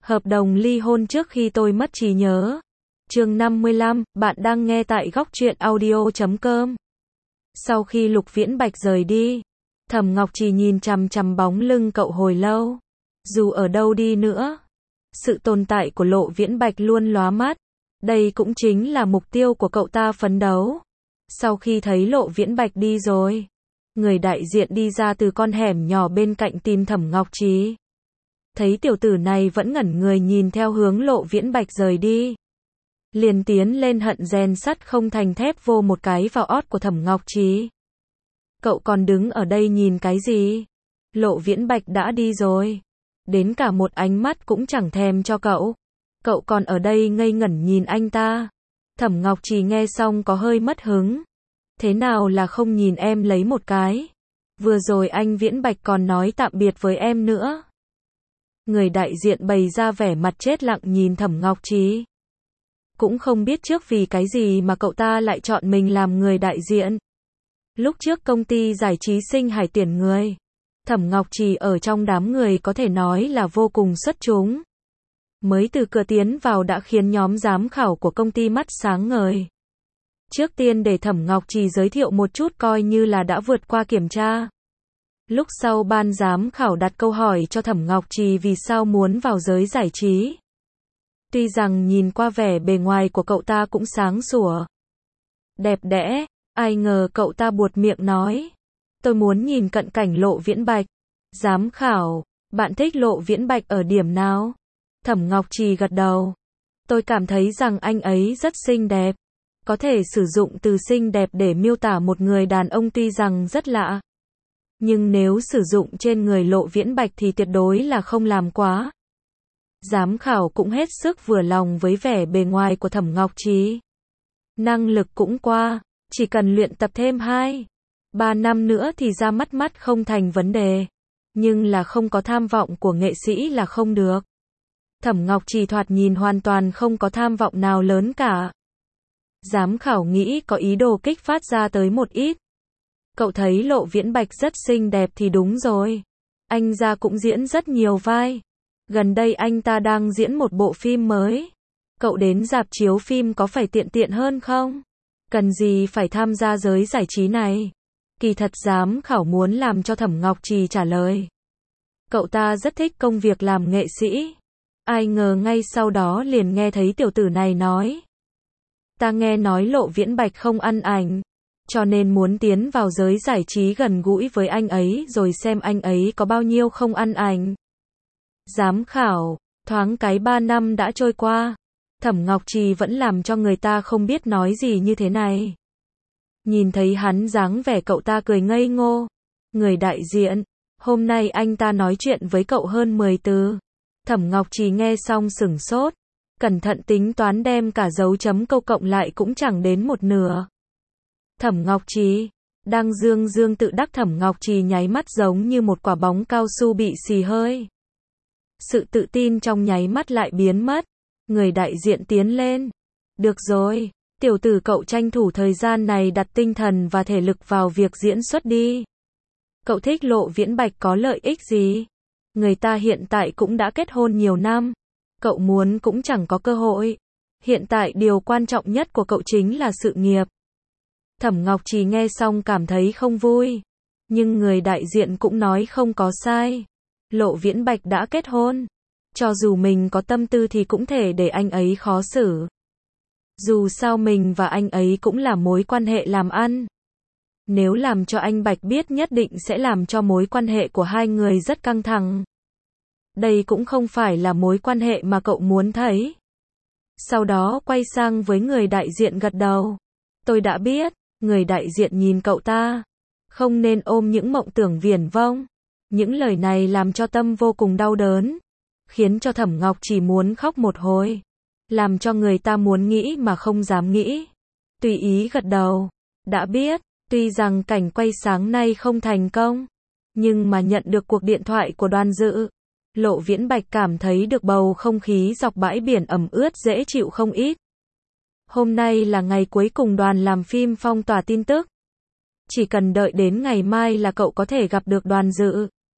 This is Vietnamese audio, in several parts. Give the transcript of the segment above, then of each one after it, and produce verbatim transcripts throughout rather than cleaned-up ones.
Hợp đồng ly hôn trước khi tôi mất trí nhớ. Chương năm mươi lăm, bạn đang nghe tại góc truyện audio chấm com. Sau khi Lục Viễn Bạch rời đi, Thẩm Ngọc Trì nhìn chằm chằm bóng lưng cậu hồi lâu. Dù ở đâu đi nữa, sự tồn tại của Lộ Viễn Bạch luôn lóa mắt. Đây cũng chính là mục tiêu của cậu ta phấn đấu. Sau khi thấy Lộ Viễn Bạch đi rồi, người đại diện đi ra từ con hẻm nhỏ bên cạnh tìm Thẩm Ngọc Trì. Thấy tiểu tử này vẫn ngẩn người nhìn theo hướng Lộ Viễn Bạch rời đi, liền tiến lên hận rèn sắt không thành thép vô một cái vào ót của Thẩm Ngọc Trì. Cậu còn đứng ở đây nhìn cái gì? Lộ Viễn Bạch đã đi rồi, đến cả một ánh mắt cũng chẳng thèm cho cậu. Cậu còn ở đây ngây ngẩn nhìn anh ta. Thẩm Ngọc Trì nghe xong có hơi mất hứng. Thế nào là không nhìn em lấy một cái? Vừa rồi anh Viễn Bạch còn nói tạm biệt với em nữa. Người đại diện bày ra vẻ mặt chết lặng nhìn Thẩm Ngọc Trì. Cũng không biết trước vì cái gì mà cậu ta lại chọn mình làm người đại diện. Lúc trước công ty giải trí Sinh Hải tuyển người, Thẩm Ngọc Trì ở trong đám người có thể nói là vô cùng xuất chúng. Mới từ cửa tiến vào đã khiến nhóm giám khảo của công ty mắt sáng ngời. Trước tiên để Thẩm Ngọc Trì giới thiệu một chút coi như là đã vượt qua kiểm tra. Lúc sau ban giám khảo đặt câu hỏi cho Thẩm Ngọc Trì vì sao muốn vào giới giải trí. Tuy rằng nhìn qua vẻ bề ngoài của cậu ta cũng sáng sủa, đẹp đẽ, ai ngờ cậu ta buột miệng nói, tôi muốn nhìn cận cảnh Lộ Viễn Bạch. Giám khảo, bạn thích Lộ Viễn Bạch ở điểm nào? Thẩm Ngọc Trì gật đầu. Tôi cảm thấy rằng anh ấy rất xinh đẹp. Có thể sử dụng từ xinh đẹp để miêu tả một người đàn ông tuy rằng rất lạ. Nhưng nếu sử dụng trên người Lộ Viễn Bạch thì tuyệt đối là không làm quá. Giám khảo cũng hết sức vừa lòng với vẻ bề ngoài của Thẩm Ngọc Trì. Năng lực cũng qua, chỉ cần luyện tập thêm hai, ba năm nữa thì ra mắt mắt không thành vấn đề. Nhưng là không có tham vọng của nghệ sĩ là không được. Thẩm Ngọc Trì thoạt nhìn hoàn toàn không có tham vọng nào lớn cả. Giám khảo nghĩ có ý đồ kích phát ra tới một ít. Cậu thấy Lộ Viễn Bạch rất xinh đẹp thì đúng rồi. Anh ra cũng diễn rất nhiều vai. Gần đây anh ta đang diễn một bộ phim mới. Cậu đến rạp chiếu phim có phải tiện tiện hơn không? Cần gì phải tham gia giới giải trí này? Kỳ thật giám khảo muốn làm cho Thẩm Ngọc Trì trả lời. Cậu ta rất thích công việc làm nghệ sĩ. Ai ngờ ngay sau đó liền nghe thấy tiểu tử này nói. Ta nghe nói Lộ Viễn Bạch không ăn ảnh, cho nên muốn tiến vào giới giải trí gần gũi với anh ấy rồi xem anh ấy có bao nhiêu không ăn ảnh. Giám khảo, thoáng cái ba năm đã trôi qua. Thẩm Ngọc Trì vẫn làm cho người ta không biết nói gì như thế này. Nhìn thấy hắn dáng vẻ cậu ta cười ngây ngô. Người đại diện, hôm nay anh ta nói chuyện với cậu hơn mười từ. Thẩm Ngọc Trì nghe xong sửng sốt. Cẩn thận tính toán đem cả dấu chấm câu cộng lại cũng chẳng đến một nửa. Thẩm Ngọc Trì, đang dương dương tự đắc Thẩm Ngọc Trì nháy mắt giống như một quả bóng cao su bị xì hơi. Sự tự tin trong nháy mắt lại biến mất. Người đại diện tiến lên. Được rồi, tiểu tử cậu tranh thủ thời gian này đặt tinh thần và thể lực vào việc diễn xuất đi. Cậu thích Lộ Viễn Bạch có lợi ích gì? Người ta hiện tại cũng đã kết hôn nhiều năm. Cậu muốn cũng chẳng có cơ hội. Hiện tại điều quan trọng nhất của cậu chính là sự nghiệp. Thẩm Ngọc Trì nghe xong cảm thấy không vui. Nhưng người đại diện cũng nói không có sai. Lộ Viễn Bạch đã kết hôn. Cho dù mình có tâm tư thì cũng thể để anh ấy khó xử. Dù sao mình và anh ấy cũng là mối quan hệ làm ăn. Nếu làm cho anh Bạch biết nhất định sẽ làm cho mối quan hệ của hai người rất căng thẳng. Đây cũng không phải là mối quan hệ mà cậu muốn thấy. Sau đó quay sang với người đại diện gật đầu. Tôi đã biết. Người đại diện nhìn cậu ta. Không nên ôm những mộng tưởng viển vông. Những lời này làm cho tâm vô cùng đau đớn. Khiến cho Thẩm Ngọc chỉ muốn khóc một hồi. Làm cho người ta muốn nghĩ mà không dám nghĩ. Tùy ý gật đầu. Đã biết. Tuy rằng cảnh quay sáng nay không thành công. Nhưng mà nhận được cuộc điện thoại của Đoàn Dự. Lộ Viễn Bạch cảm thấy được bầu không khí dọc bãi biển ẩm ướt dễ chịu không ít. Hôm nay là ngày cuối cùng đoàn làm phim phong tỏa tin tức. Chỉ cần đợi đến ngày mai là cậu có thể gặp được Đoàn Dự.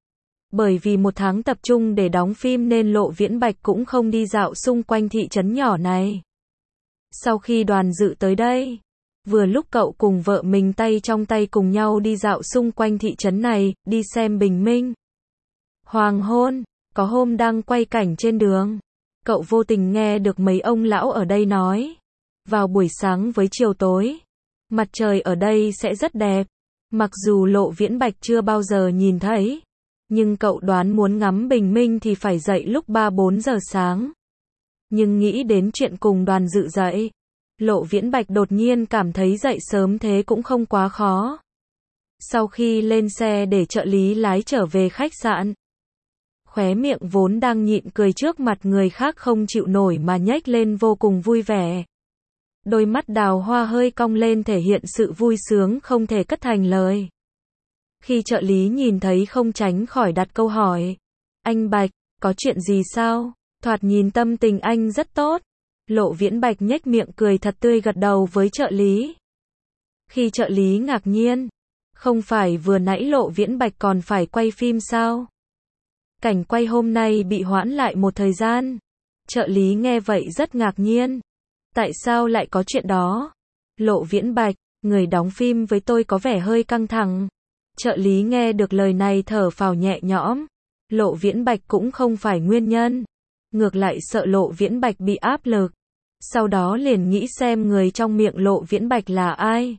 Bởi vì một tháng tập trung để đóng phim nên Lộ Viễn Bạch cũng không đi dạo xung quanh thị trấn nhỏ này. Sau khi Đoàn Dự tới đây, vừa lúc cậu cùng vợ mình tay trong tay cùng nhau đi dạo xung quanh thị trấn này, đi xem bình minh. Hoàng hôn, có hôm đang quay cảnh trên đường, cậu vô tình nghe được mấy ông lão ở đây nói, vào buổi sáng với chiều tối, mặt trời ở đây sẽ rất đẹp. Mặc dù Lộ Viễn Bạch chưa bao giờ nhìn thấy, nhưng cậu đoán muốn ngắm bình minh thì phải dậy lúc ba bốn giờ sáng. Nhưng nghĩ đến chuyện cùng Đoàn Dự dậy, Lộ Viễn Bạch đột nhiên cảm thấy dậy sớm thế cũng không quá khó. Sau khi lên xe để trợ lý lái trở về khách sạn, khóe miệng vốn đang nhịn cười trước mặt người khác không chịu nổi mà nhếch lên vô cùng vui vẻ. Đôi mắt đào hoa hơi cong lên thể hiện sự vui sướng không thể cất thành lời. Khi trợ lý nhìn thấy không tránh khỏi đặt câu hỏi. Anh Bạch, có chuyện gì sao? Thoạt nhìn tâm tình anh rất tốt. Lộ Viễn Bạch nhếch miệng cười thật tươi gật đầu với trợ lý. Khi trợ lý ngạc nhiên. Không phải vừa nãy Lộ Viễn Bạch còn phải quay phim sao? Cảnh quay hôm nay bị hoãn lại một thời gian. Trợ lý nghe vậy rất ngạc nhiên. Tại sao lại có chuyện đó? Lộ Viễn Bạch, người đóng phim với tôi có vẻ hơi căng thẳng. Trợ lý nghe được lời này thở phào nhẹ nhõm. Lộ Viễn Bạch cũng không phải nguyên nhân. Ngược lại sợ Lộ Viễn Bạch bị áp lực. Sau đó liền nghĩ xem người trong miệng Lộ Viễn Bạch là ai.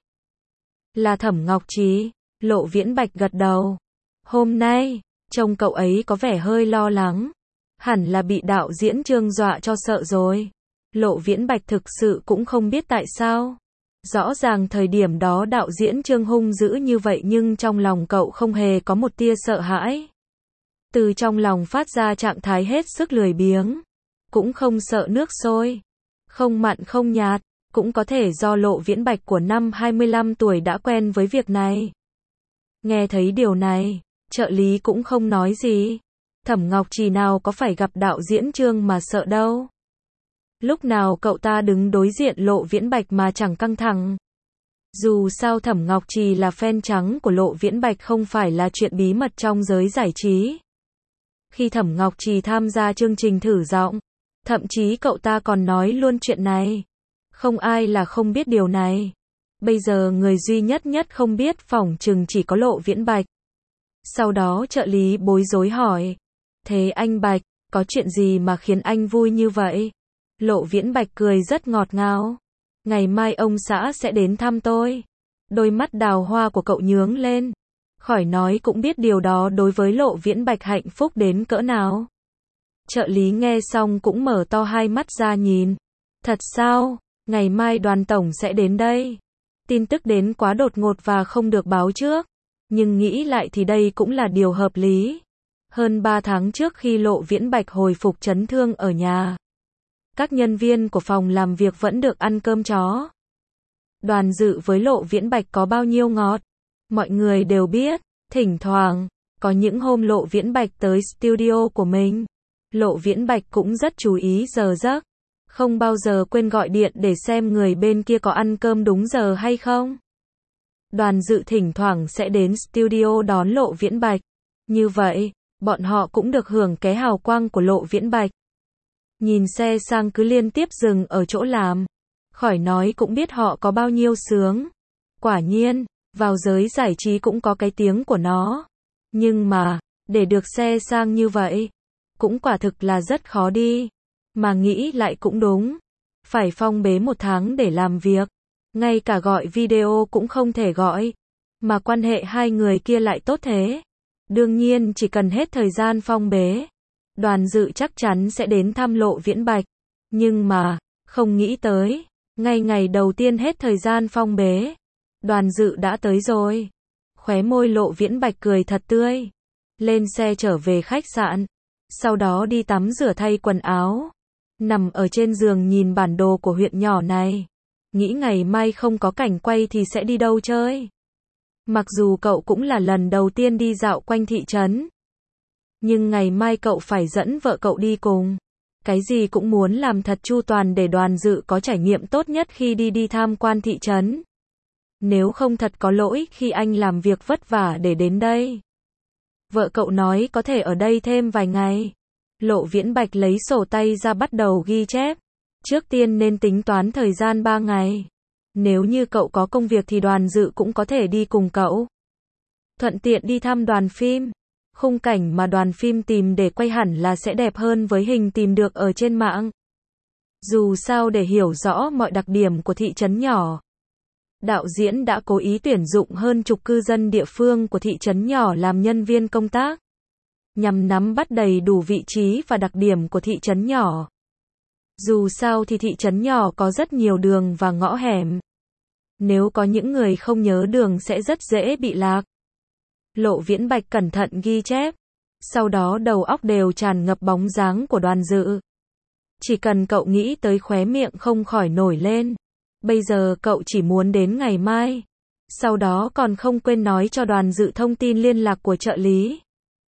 Là Thẩm Ngọc Trì. Lộ Viễn Bạch gật đầu. Hôm nay, trông cậu ấy có vẻ hơi lo lắng. Hẳn là bị đạo diễn Trương dọa cho sợ rồi. Lộ Viễn Bạch thực sự cũng không biết tại sao. Rõ ràng thời điểm đó đạo diễn Trương hung dữ như vậy nhưng trong lòng cậu không hề có một tia sợ hãi. Từ trong lòng phát ra trạng thái hết sức lười biếng. Cũng không sợ nước sôi. Không mặn không nhạt. Cũng có thể do Lộ Viễn Bạch của năm hai mươi lăm tuổi đã quen với việc này. Nghe thấy điều này, trợ lý cũng không nói gì. Thẩm Ngọc Trì nào có phải gặp đạo diễn Trương mà sợ đâu. Lúc nào cậu ta đứng đối diện Lộ Viễn Bạch mà chẳng căng thẳng. Dù sao Thẩm Ngọc Trì là fan trắng của Lộ Viễn Bạch không phải là chuyện bí mật trong giới giải trí. Khi Thẩm Ngọc Trì tham gia chương trình thử giọng, thậm chí cậu ta còn nói luôn chuyện này. Không ai là không biết điều này. Bây giờ người duy nhất nhất không biết phỏng chừng chỉ có Lộ Viễn Bạch. Sau đó trợ lý bối rối hỏi. Thế anh Bạch, có chuyện gì mà khiến anh vui như vậy? Lộ Viễn Bạch cười rất ngọt ngào. Ngày mai ông xã sẽ đến thăm tôi. Đôi mắt đào hoa của cậu nhướng lên. Khỏi nói cũng biết điều đó đối với Lộ Viễn Bạch hạnh phúc đến cỡ nào. Trợ lý nghe xong cũng mở to hai mắt ra nhìn. Thật sao? Ngày mai Đoàn tổng sẽ đến đây. Tin tức đến quá đột ngột và không được báo trước. Nhưng nghĩ lại thì đây cũng là điều hợp lý. Hơn ba tháng trước khi Lộ Viễn Bạch hồi phục chấn thương ở nhà, các nhân viên của phòng làm việc vẫn được ăn cơm chó. Đoàn Dự với Lộ Viễn Bạch có bao nhiêu ngọt, mọi người đều biết. Thỉnh thoảng, có những hôm Lộ Viễn Bạch tới studio của mình, Lộ Viễn Bạch cũng rất chú ý giờ giấc. Không bao giờ quên gọi điện để xem người bên kia có ăn cơm đúng giờ hay không. Đoàn Dự thỉnh thoảng sẽ đến studio đón Lộ Viễn Bạch. Như vậy, bọn họ cũng được hưởng cái hào quang của Lộ Viễn Bạch. Nhìn xe sang cứ liên tiếp dừng ở chỗ làm. Khỏi nói cũng biết họ có bao nhiêu sướng. Quả nhiên, vào giới giải trí cũng có cái tiếng của nó. Nhưng mà, để được xe sang như vậy, cũng quả thực là rất khó đi. Mà nghĩ lại cũng đúng. Phải phong bế một tháng để làm việc. Ngay cả gọi video cũng không thể gọi. Mà quan hệ hai người kia lại tốt thế. Đương nhiên chỉ cần hết thời gian phong bế, Đoàn Dự chắc chắn sẽ đến thăm Lộ Viễn Bạch. Nhưng mà, không nghĩ tới, ngay ngày đầu tiên hết thời gian phong bế, Đoàn Dự đã tới rồi. Khóe môi Lộ Viễn Bạch cười thật tươi. Lên xe trở về khách sạn. Sau đó đi tắm rửa thay quần áo. Nằm ở trên giường nhìn bản đồ của huyện nhỏ này. Nghĩ ngày mai không có cảnh quay thì sẽ đi đâu chơi. Mặc dù cậu cũng là lần đầu tiên đi dạo quanh thị trấn. Nhưng ngày mai cậu phải dẫn vợ cậu đi cùng. Cái gì cũng muốn làm thật chu toàn để Đoàn Dự có trải nghiệm tốt nhất khi đi đi tham quan thị trấn. Nếu không thật có lỗi khi anh làm việc vất vả để đến đây. Vợ cậu nói có thể ở đây thêm vài ngày. Lộ Viễn Bạch lấy sổ tay ra bắt đầu ghi chép. Trước tiên nên tính toán thời gian ba ngày. Nếu như cậu có công việc thì Đoàn Dự cũng có thể đi cùng cậu. Thuận tiện đi thăm đoàn phim. Khung cảnh mà đoàn phim tìm để quay hẳn là sẽ đẹp hơn với hình tìm được ở trên mạng. Dù sao để hiểu rõ mọi đặc điểm của thị trấn nhỏ, đạo diễn đã cố ý tuyển dụng hơn chục cư dân địa phương của thị trấn nhỏ làm nhân viên công tác, nhằm nắm bắt đầy đủ vị trí và đặc điểm của thị trấn nhỏ. Dù sao thì thị trấn nhỏ có rất nhiều đường và ngõ hẻm. Nếu có những người không nhớ đường sẽ rất dễ bị lạc. Lộ Viễn Bạch cẩn thận ghi chép. Sau đó đầu óc đều tràn ngập bóng dáng của Đoàn Dự. Chỉ cần cậu nghĩ tới khóe miệng không khỏi nổi lên. Bây giờ cậu chỉ muốn đến ngày mai. Sau đó còn không quên nói cho Đoàn Dự thông tin liên lạc của trợ lý.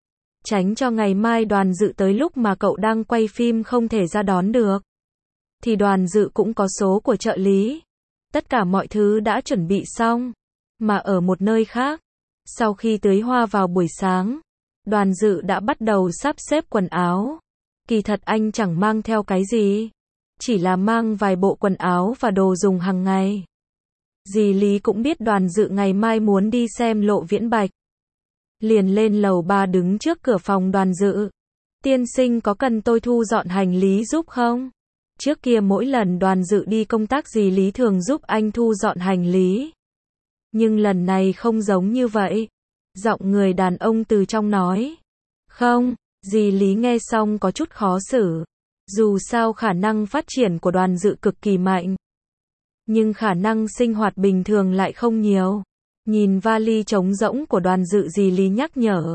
Tránh cho ngày mai Đoàn Dự tới lúc mà cậu đang quay phim không thể ra đón được. Thì Đoàn Dự cũng có số của trợ lý. Tất cả mọi thứ đã chuẩn bị xong. Mà ở một nơi khác, sau khi tưới hoa vào buổi sáng, Đoàn Dự đã bắt đầu sắp xếp quần áo. Kỳ thật anh chẳng mang theo cái gì. Chỉ là mang vài bộ quần áo và đồ dùng hàng ngày. Dì Lý cũng biết Đoàn Dự ngày mai muốn đi xem Lộ Viễn Bạch. Liền lên lầu ba đứng trước cửa phòng Đoàn Dự. Tiên sinh có cần tôi thu dọn hành lý giúp không? Trước kia mỗi lần Đoàn Dự đi công tác dì Lý thường giúp anh thu dọn hành lý. Nhưng lần này không giống như vậy. Giọng người đàn ông từ trong nói. Không, dì Lý nghe xong có chút khó xử. Dù sao khả năng phát triển của Đoàn Dự cực kỳ mạnh. Nhưng khả năng sinh hoạt bình thường lại không nhiều. Nhìn vali trống rỗng của Đoàn Dự dì Lý nhắc nhở.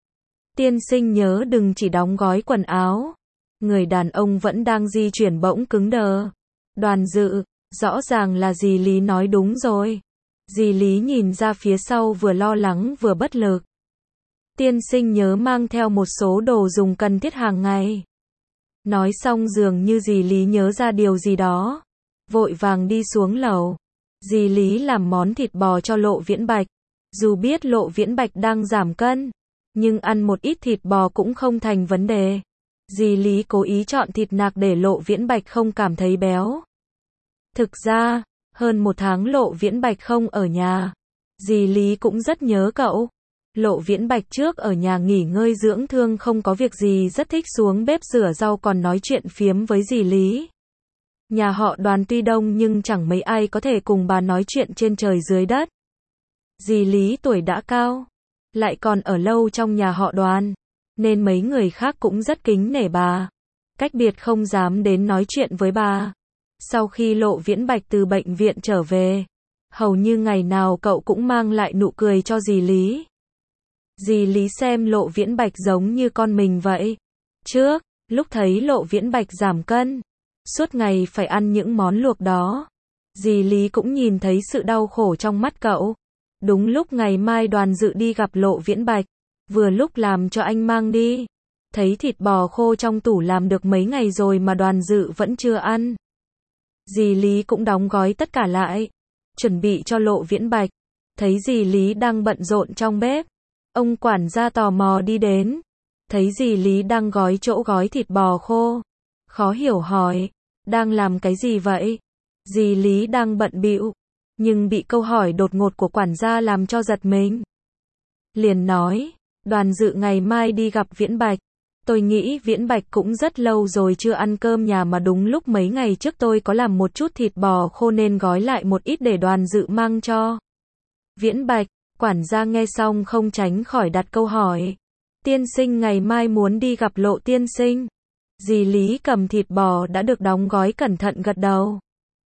Tiên sinh nhớ đừng chỉ đóng gói quần áo. Người đàn ông vẫn đang di chuyển bỗng cứng đờ. Đoàn Dự, rõ ràng là dì Lý nói đúng rồi. Dì Lý nhìn ra phía sau vừa lo lắng vừa bất lực. Tiên sinh nhớ mang theo một số đồ dùng cần thiết hàng ngày. Nói xong dường như dì Lý nhớ ra điều gì đó. Vội vàng đi xuống lầu. Dì Lý làm món thịt bò cho Lộ Viễn Bạch. Dù biết Lộ Viễn Bạch đang giảm cân, nhưng ăn một ít thịt bò cũng không thành vấn đề. Dì Lý cố ý chọn thịt nạc để Lộ Viễn Bạch không cảm thấy béo. Thực ra, hơn một tháng Lộ Viễn Bạch không ở nhà. Dì Lý cũng rất nhớ cậu. Lộ Viễn Bạch trước ở nhà nghỉ ngơi dưỡng thương không có việc gì rất thích xuống bếp rửa rau còn nói chuyện phiếm với dì Lý. Nhà họ Đoàn tuy đông nhưng chẳng mấy ai có thể cùng bà nói chuyện trên trời dưới đất. Dì Lý tuổi đã cao, lại còn ở lâu trong nhà họ Đoàn, nên mấy người khác cũng rất kính nể bà. Cách biệt không dám đến nói chuyện với bà. Sau khi Lộ Viễn Bạch từ bệnh viện trở về, hầu như ngày nào cậu cũng mang lại nụ cười cho dì Lý. Dì Lý xem Lộ Viễn Bạch giống như con mình vậy. Trước, lúc thấy Lộ Viễn Bạch giảm cân, suốt ngày phải ăn những món luộc đó, dì Lý cũng nhìn thấy sự đau khổ trong mắt cậu. Đúng lúc ngày mai Đoàn Dự đi gặp Lộ Viễn Bạch, vừa lúc làm cho anh mang đi. Thấy thịt bò khô trong tủ làm được mấy ngày rồi mà Đoàn Dự vẫn chưa ăn. Dì Lý cũng đóng gói tất cả lại, chuẩn bị cho Lộ Viễn Bạch. Thấy dì Lý đang bận rộn trong bếp, ông quản gia tò mò đi đến. Thấy dì Lý đang gói chỗ gói thịt bò khô, khó hiểu hỏi, đang làm cái gì vậy? Dì Lý đang bận bịu, nhưng bị câu hỏi đột ngột của quản gia làm cho giật mình. Liền nói, Đoàn Dự ngày mai đi gặp Viễn Bạch. Tôi nghĩ Viễn Bạch cũng rất lâu rồi chưa ăn cơm nhà mà đúng lúc mấy ngày trước tôi có làm một chút thịt bò khô nên gói lại một ít để Đoàn Dự mang cho Viễn Bạch. Quản gia nghe xong không tránh khỏi đặt câu hỏi. Tiên sinh ngày mai muốn đi gặp Lộ tiên sinh. Dì Lý cầm thịt bò đã được đóng gói cẩn thận gật đầu.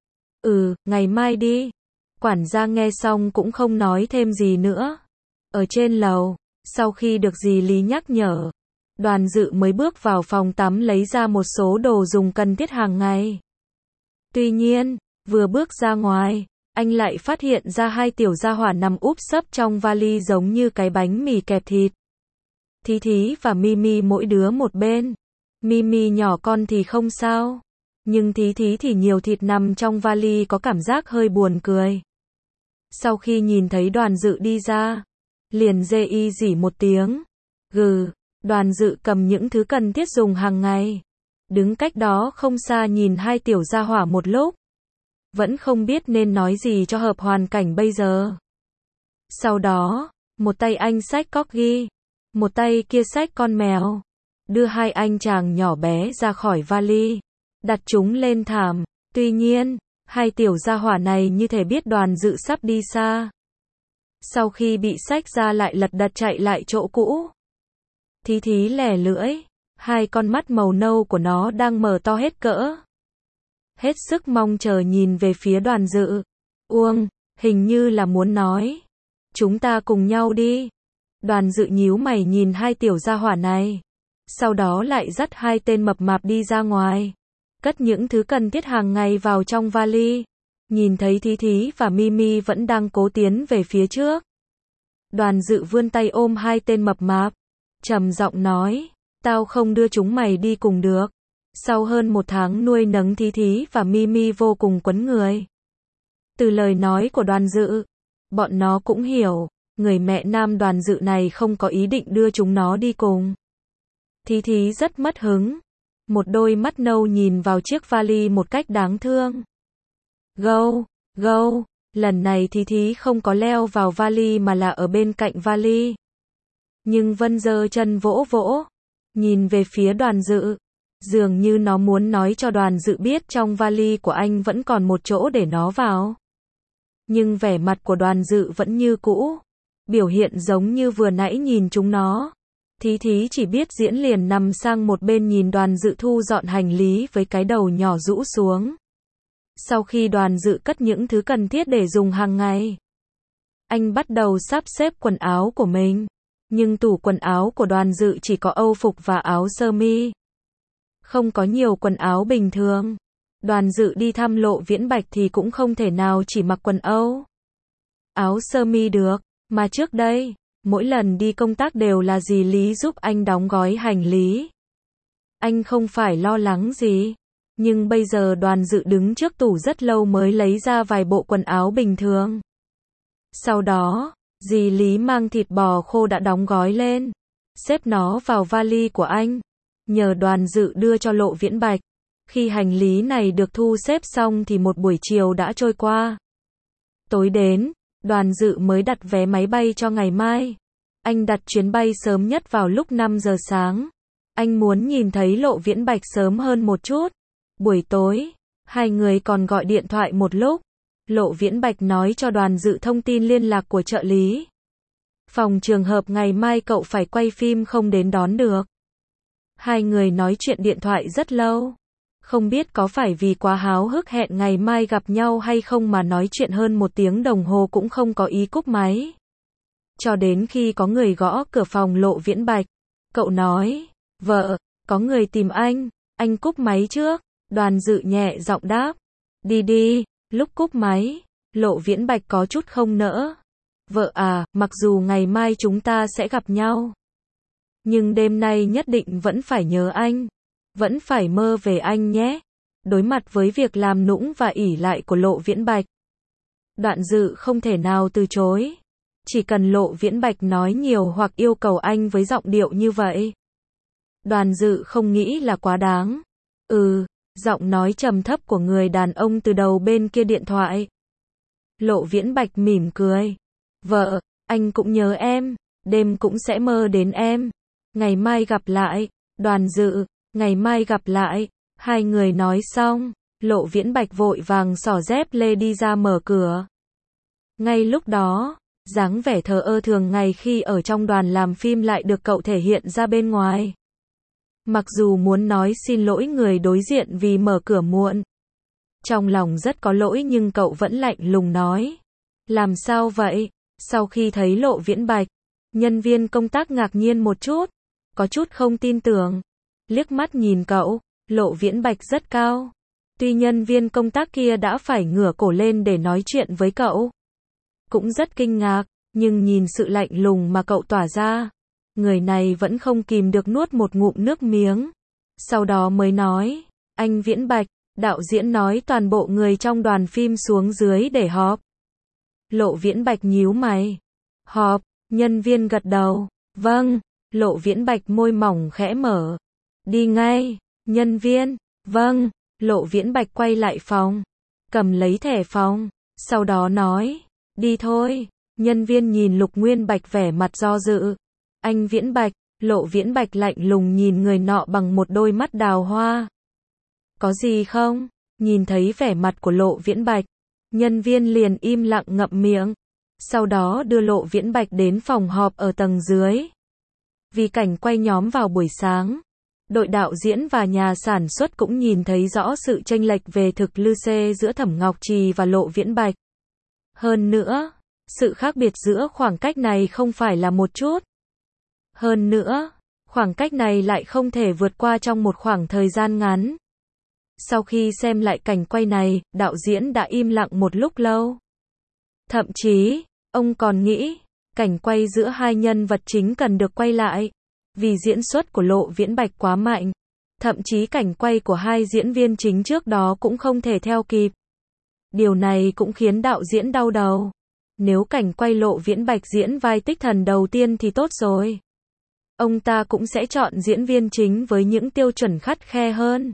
Ừ, ngày mai đi. Quản gia nghe xong cũng không nói thêm gì nữa. Ở trên lầu, sau khi được dì Lý nhắc nhở, Đoàn Dự mới bước vào phòng tắm lấy ra một số đồ dùng cần thiết hàng ngày. Tuy nhiên, vừa bước ra ngoài, anh lại phát hiện ra hai tiểu gia hỏa nằm úp sấp trong vali giống như cái bánh mì kẹp thịt. Thí Thí và Mimi mỗi đứa một bên. Mimi nhỏ con thì không sao, nhưng Thí Thí thì nhiều thịt nằm trong vali có cảm giác hơi buồn cười. Sau khi nhìn thấy Đoàn Dự đi ra, liền rê y rỉ một tiếng. Gừ, Đoàn Dự cầm những thứ cần thiết dùng hàng ngày. Đứng cách đó không xa nhìn hai tiểu gia hỏa một lúc. Vẫn không biết nên nói gì cho hợp hoàn cảnh bây giờ. Sau đó, một tay anh xách corgi, một tay kia xách con mèo. Đưa hai anh chàng nhỏ bé ra khỏi vali, đặt chúng lên thảm. Tuy nhiên, hai tiểu gia hỏa này như thể biết Đoàn Dự sắp đi xa. Sau khi bị xách ra lại lật đật chạy lại chỗ cũ. Thí Thí lè lưỡi, hai con mắt màu nâu của nó đang mở to hết cỡ. Hết sức mong chờ nhìn về phía Đoàn Dự. Uông, hình như là muốn nói. Chúng ta cùng nhau đi. Đoàn Dự nhíu mày nhìn hai tiểu gia hỏa này. Sau đó lại dắt hai tên mập mạp đi ra ngoài. Cất những thứ cần thiết hàng ngày vào trong vali. Nhìn thấy Thí Thí và Mimi vẫn đang cố tiến về phía trước. Đoàn Dự vươn tay ôm hai tên mập mạp. Trầm giọng nói, tao không đưa chúng mày đi cùng được. Sau hơn một tháng nuôi nấng Thí Thí và Mimi vô cùng quấn người. Từ lời nói của Đoàn Dự, bọn nó cũng hiểu, người mẹ nam Đoàn Dự này không có ý định đưa chúng nó đi cùng. Thí Thí rất mất hứng. Một đôi mắt nâu nhìn vào chiếc vali một cách đáng thương. Gâu, gâu, lần này Thí Thí không có leo vào vali mà là ở bên cạnh vali. Nhưng Vân giơ chân vỗ vỗ, nhìn về phía Đoàn Dự. Dường như nó muốn nói cho Đoàn Dự biết trong vali của anh vẫn còn một chỗ để nó vào. Nhưng vẻ mặt của Đoàn Dự vẫn như cũ. Biểu hiện giống như vừa nãy nhìn chúng nó. Thí Thí chỉ biết diễn liền nằm sang một bên nhìn Đoàn Dự thu dọn hành lý với cái đầu nhỏ rũ xuống. Sau khi Đoàn Dự cất những thứ cần thiết để dùng hàng ngày, anh bắt đầu sắp xếp quần áo của mình. Nhưng tủ quần áo của Đoàn Dự chỉ có âu phục và áo sơ mi. Không có nhiều quần áo bình thường. Đoàn Dự đi thăm Lộ Viễn Bạch thì cũng không thể nào chỉ mặc quần âu, áo sơ mi được. Mà trước đây, mỗi lần đi công tác đều là dì Lý giúp anh đóng gói hành lý. Anh không phải lo lắng gì. Nhưng bây giờ Đoàn Dự đứng trước tủ rất lâu mới lấy ra vài bộ quần áo bình thường. Sau đó, dì Lý mang thịt bò khô đã đóng gói lên, xếp nó vào vali của anh, nhờ Đoàn Dự đưa cho Lộ Viễn Bạch. Khi hành lý này được thu xếp xong thì một buổi chiều đã trôi qua. Tối đến, Đoàn Dự mới đặt vé máy bay cho ngày mai. Anh đặt chuyến bay sớm nhất vào lúc năm giờ sáng. Anh muốn nhìn thấy Lộ Viễn Bạch sớm hơn một chút. Buổi tối, hai người còn gọi điện thoại một lúc. Lộ Viễn Bạch nói cho Đoàn Dự thông tin liên lạc của trợ lý. Phòng trường hợp ngày mai cậu phải quay phim không đến đón được. Hai người nói chuyện điện thoại rất lâu. Không biết có phải vì quá háo hức hẹn ngày mai gặp nhau hay không mà nói chuyện hơn một tiếng đồng hồ cũng không có ý cúp máy. Cho đến khi có người gõ cửa phòng Lộ Viễn Bạch. Cậu nói, vợ, có người tìm anh, anh cúp máy trước. Đoàn Dự nhẹ giọng đáp, đi đi. Lúc cúp máy, Lộ Viễn Bạch có chút không nỡ. Vợ à, mặc dù ngày mai chúng ta sẽ gặp nhau, nhưng đêm nay nhất định vẫn phải nhớ anh. Vẫn phải mơ về anh nhé. Đối mặt với việc làm nũng và ỷ lại của Lộ Viễn Bạch, Đoàn Dự không thể nào từ chối. Chỉ cần Lộ Viễn Bạch nói nhiều hoặc yêu cầu anh với giọng điệu như vậy, Đoàn Dự không nghĩ là quá đáng. Ừ, giọng nói trầm thấp của người đàn ông từ đầu bên kia điện thoại. Lộ Viễn Bạch mỉm cười. Vợ, anh cũng nhớ em, đêm cũng sẽ mơ đến em. Ngày mai gặp lại. Đoàn Dự, ngày mai gặp lại. Hai người nói xong, Lộ Viễn Bạch vội vàng xỏ dép lê đi ra mở cửa. Ngay lúc đó, dáng vẻ thờ ơ thường ngày khi ở trong đoàn làm phim lại được cậu thể hiện ra bên ngoài. Mặc dù muốn nói xin lỗi người đối diện vì mở cửa muộn, trong lòng rất có lỗi nhưng cậu vẫn lạnh lùng nói. Làm sao vậy? Sau khi thấy Lộ Viễn Bạch, nhân viên công tác ngạc nhiên một chút, có chút không tin tưởng. Liếc mắt nhìn cậu, Lộ Viễn Bạch rất cao. Tuy nhân viên công tác kia đã phải ngửa cổ lên để nói chuyện với cậu, cũng rất kinh ngạc, nhưng nhìn sự lạnh lùng mà cậu tỏa ra, người này vẫn không kìm được nuốt một ngụm nước miếng. Sau đó mới nói, anh Viễn Bạch, đạo diễn nói toàn bộ người trong đoàn phim xuống dưới để họp. Lộ Viễn Bạch nhíu mày. Họp, nhân viên gật đầu. Vâng, Lộ Viễn Bạch môi mỏng khẽ mở. Đi ngay, nhân viên. Vâng, Lộ Viễn Bạch quay lại phòng, cầm lấy thẻ phòng, sau đó nói, đi thôi. Nhân viên nhìn Lục Nguyên Bạch vẻ mặt do dự. Anh Viễn Bạch, Lộ Viễn Bạch lạnh lùng nhìn người nọ bằng một đôi mắt đào hoa. Có gì không? Nhìn thấy vẻ mặt của Lộ Viễn Bạch, nhân viên liền im lặng ngậm miệng. Sau đó đưa Lộ Viễn Bạch đến phòng họp ở tầng dưới. Vì cảnh quay nhóm vào buổi sáng, đội đạo diễn và nhà sản xuất cũng nhìn thấy rõ sự chênh lệch về thực lực giữa Thẩm Ngọc Trì và Lộ Viễn Bạch. Hơn nữa, sự khác biệt giữa khoảng cách này không phải là một chút. Hơn nữa, khoảng cách này lại không thể vượt qua trong một khoảng thời gian ngắn. Sau khi xem lại cảnh quay này, đạo diễn đã im lặng một lúc lâu. Thậm chí, ông còn nghĩ, cảnh quay giữa hai nhân vật chính cần được quay lại. Vì diễn xuất của Lộ Viễn Bạch quá mạnh. Thậm chí cảnh quay của hai diễn viên chính trước đó cũng không thể theo kịp. Điều này cũng khiến đạo diễn đau đầu. Nếu cảnh quay Lộ Viễn Bạch diễn vai Tích Thần đầu tiên thì tốt rồi. Ông ta cũng sẽ chọn diễn viên chính với những tiêu chuẩn khắt khe hơn.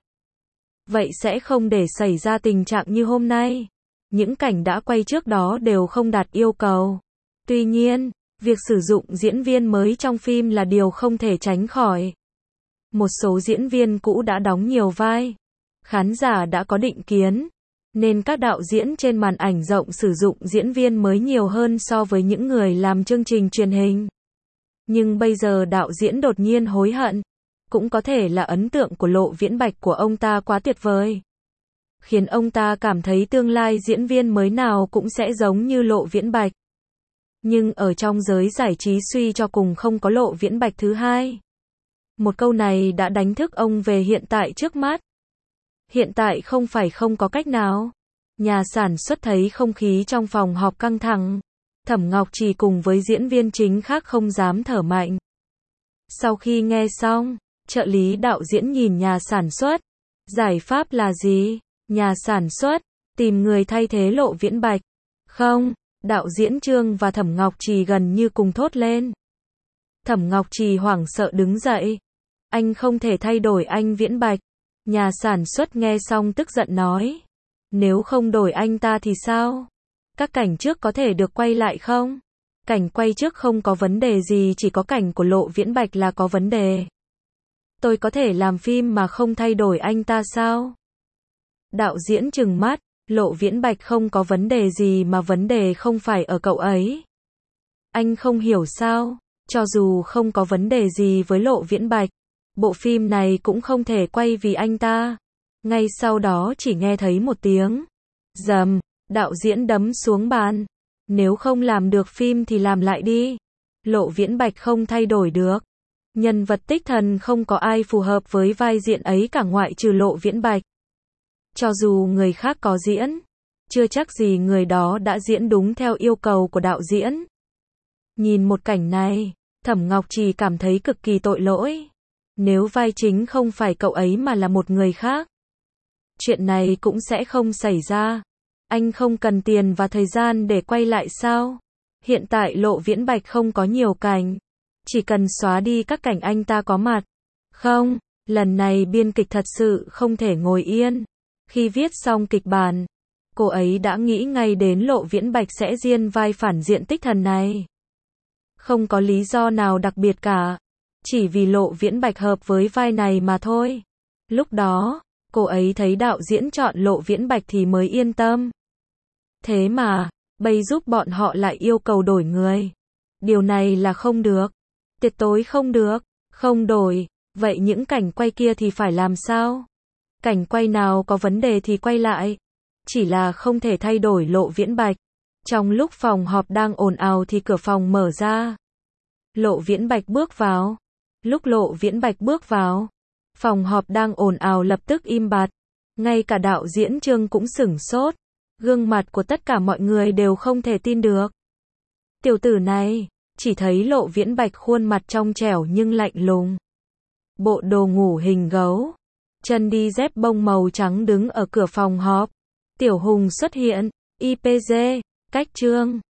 Vậy sẽ không để xảy ra tình trạng như hôm nay. Những cảnh đã quay trước đó đều không đạt yêu cầu. Tuy nhiên, việc sử dụng diễn viên mới trong phim là điều không thể tránh khỏi. Một số diễn viên cũ đã đóng nhiều vai. Khán giả đã có định kiến. Nên các đạo diễn trên màn ảnh rộng sử dụng diễn viên mới nhiều hơn so với những người làm chương trình truyền hình. Nhưng bây giờ đạo diễn đột nhiên hối hận. Cũng có thể là ấn tượng của Lộ Viễn Bạch của ông ta quá tuyệt vời. Khiến ông ta cảm thấy tương lai diễn viên mới nào cũng sẽ giống như Lộ Viễn Bạch. Nhưng ở trong giới giải trí suy cho cùng không có Lộ Viễn Bạch thứ hai. Một câu này đã đánh thức ông về hiện tại trước mắt. Hiện tại không phải không có cách nào. Nhà sản xuất thấy không khí trong phòng họp căng thẳng. Thẩm Ngọc Trì cùng với diễn viên chính khác không dám thở mạnh. Sau khi nghe xong, trợ lý đạo diễn nhìn nhà sản xuất. Giải pháp là gì? Nhà sản xuất, tìm người thay thế Lộ Viễn Bạch. Không, đạo diễn Trương và Thẩm Ngọc Trì gần như cùng thốt lên. Thẩm Ngọc Trì hoảng sợ đứng dậy. Anh không thể thay đổi anh Viễn Bạch. Nhà sản xuất nghe xong tức giận nói. Nếu không đổi anh ta thì sao? Các cảnh trước có thể được quay lại không? Cảnh quay trước không có vấn đề gì, chỉ có cảnh của Lộ Viễn Bạch là có vấn đề. Tôi có thể làm phim mà không thay đổi anh ta sao? Đạo diễn trừng mắt, Lộ Viễn Bạch không có vấn đề gì mà vấn đề không phải ở cậu ấy. Anh không hiểu sao? Cho dù không có vấn đề gì với Lộ Viễn Bạch, bộ phim này cũng không thể quay vì anh ta. Ngay sau đó chỉ nghe thấy một tiếng rầm, đạo diễn đấm xuống bàn. Nếu không làm được phim thì làm lại đi. Lộ Viễn Bạch không thay đổi được. Nhân vật Tích Thần không có ai phù hợp với vai diễn ấy cả ngoại trừ Lộ Viễn Bạch. Cho dù người khác có diễn, chưa chắc gì người đó đã diễn đúng theo yêu cầu của đạo diễn. Nhìn một cảnh này, Thẩm Ngọc Trì cảm thấy cực kỳ tội lỗi. Nếu vai chính không phải cậu ấy mà là một người khác, chuyện này cũng sẽ không xảy ra. Anh không cần tiền và thời gian để quay lại sao? Hiện tại Lộ Viễn Bạch không có nhiều cảnh. Chỉ cần xóa đi các cảnh anh ta có mặt. Không, lần này biên kịch thật sự không thể ngồi yên. Khi viết xong kịch bản, cô ấy đã nghĩ ngay đến Lộ Viễn Bạch sẽ diễn vai phản diện Tích Thần này. Không có lý do nào đặc biệt cả. Chỉ vì Lộ Viễn Bạch hợp với vai này mà thôi. Lúc đó, cô ấy thấy đạo diễn chọn Lộ Viễn Bạch thì mới yên tâm. Thế mà, bây giúp bọn họ lại yêu cầu đổi người. Điều này là không được. Tuyệt đối không được. Không đổi. Vậy những cảnh quay kia thì phải làm sao? Cảnh quay nào có vấn đề thì quay lại. Chỉ là không thể thay đổi Lộ Viễn Bạch. Trong lúc phòng họp đang ồn ào thì cửa phòng mở ra. Lộ Viễn Bạch bước vào. Lúc Lộ Viễn Bạch bước vào, phòng họp đang ồn ào lập tức im bặt. Ngay cả đạo diễn Trương cũng sửng sốt. Gương mặt của tất cả mọi người đều không thể tin được. Tiểu tử này, chỉ thấy Lộ Viễn Bạch khuôn mặt trong trẻo nhưng lạnh lùng. Bộ đồ ngủ hình gấu. Chân đi dép bông màu trắng đứng ở cửa phòng họp. Tiểu Hùng xuất hiện. i pê giê, cách Trương.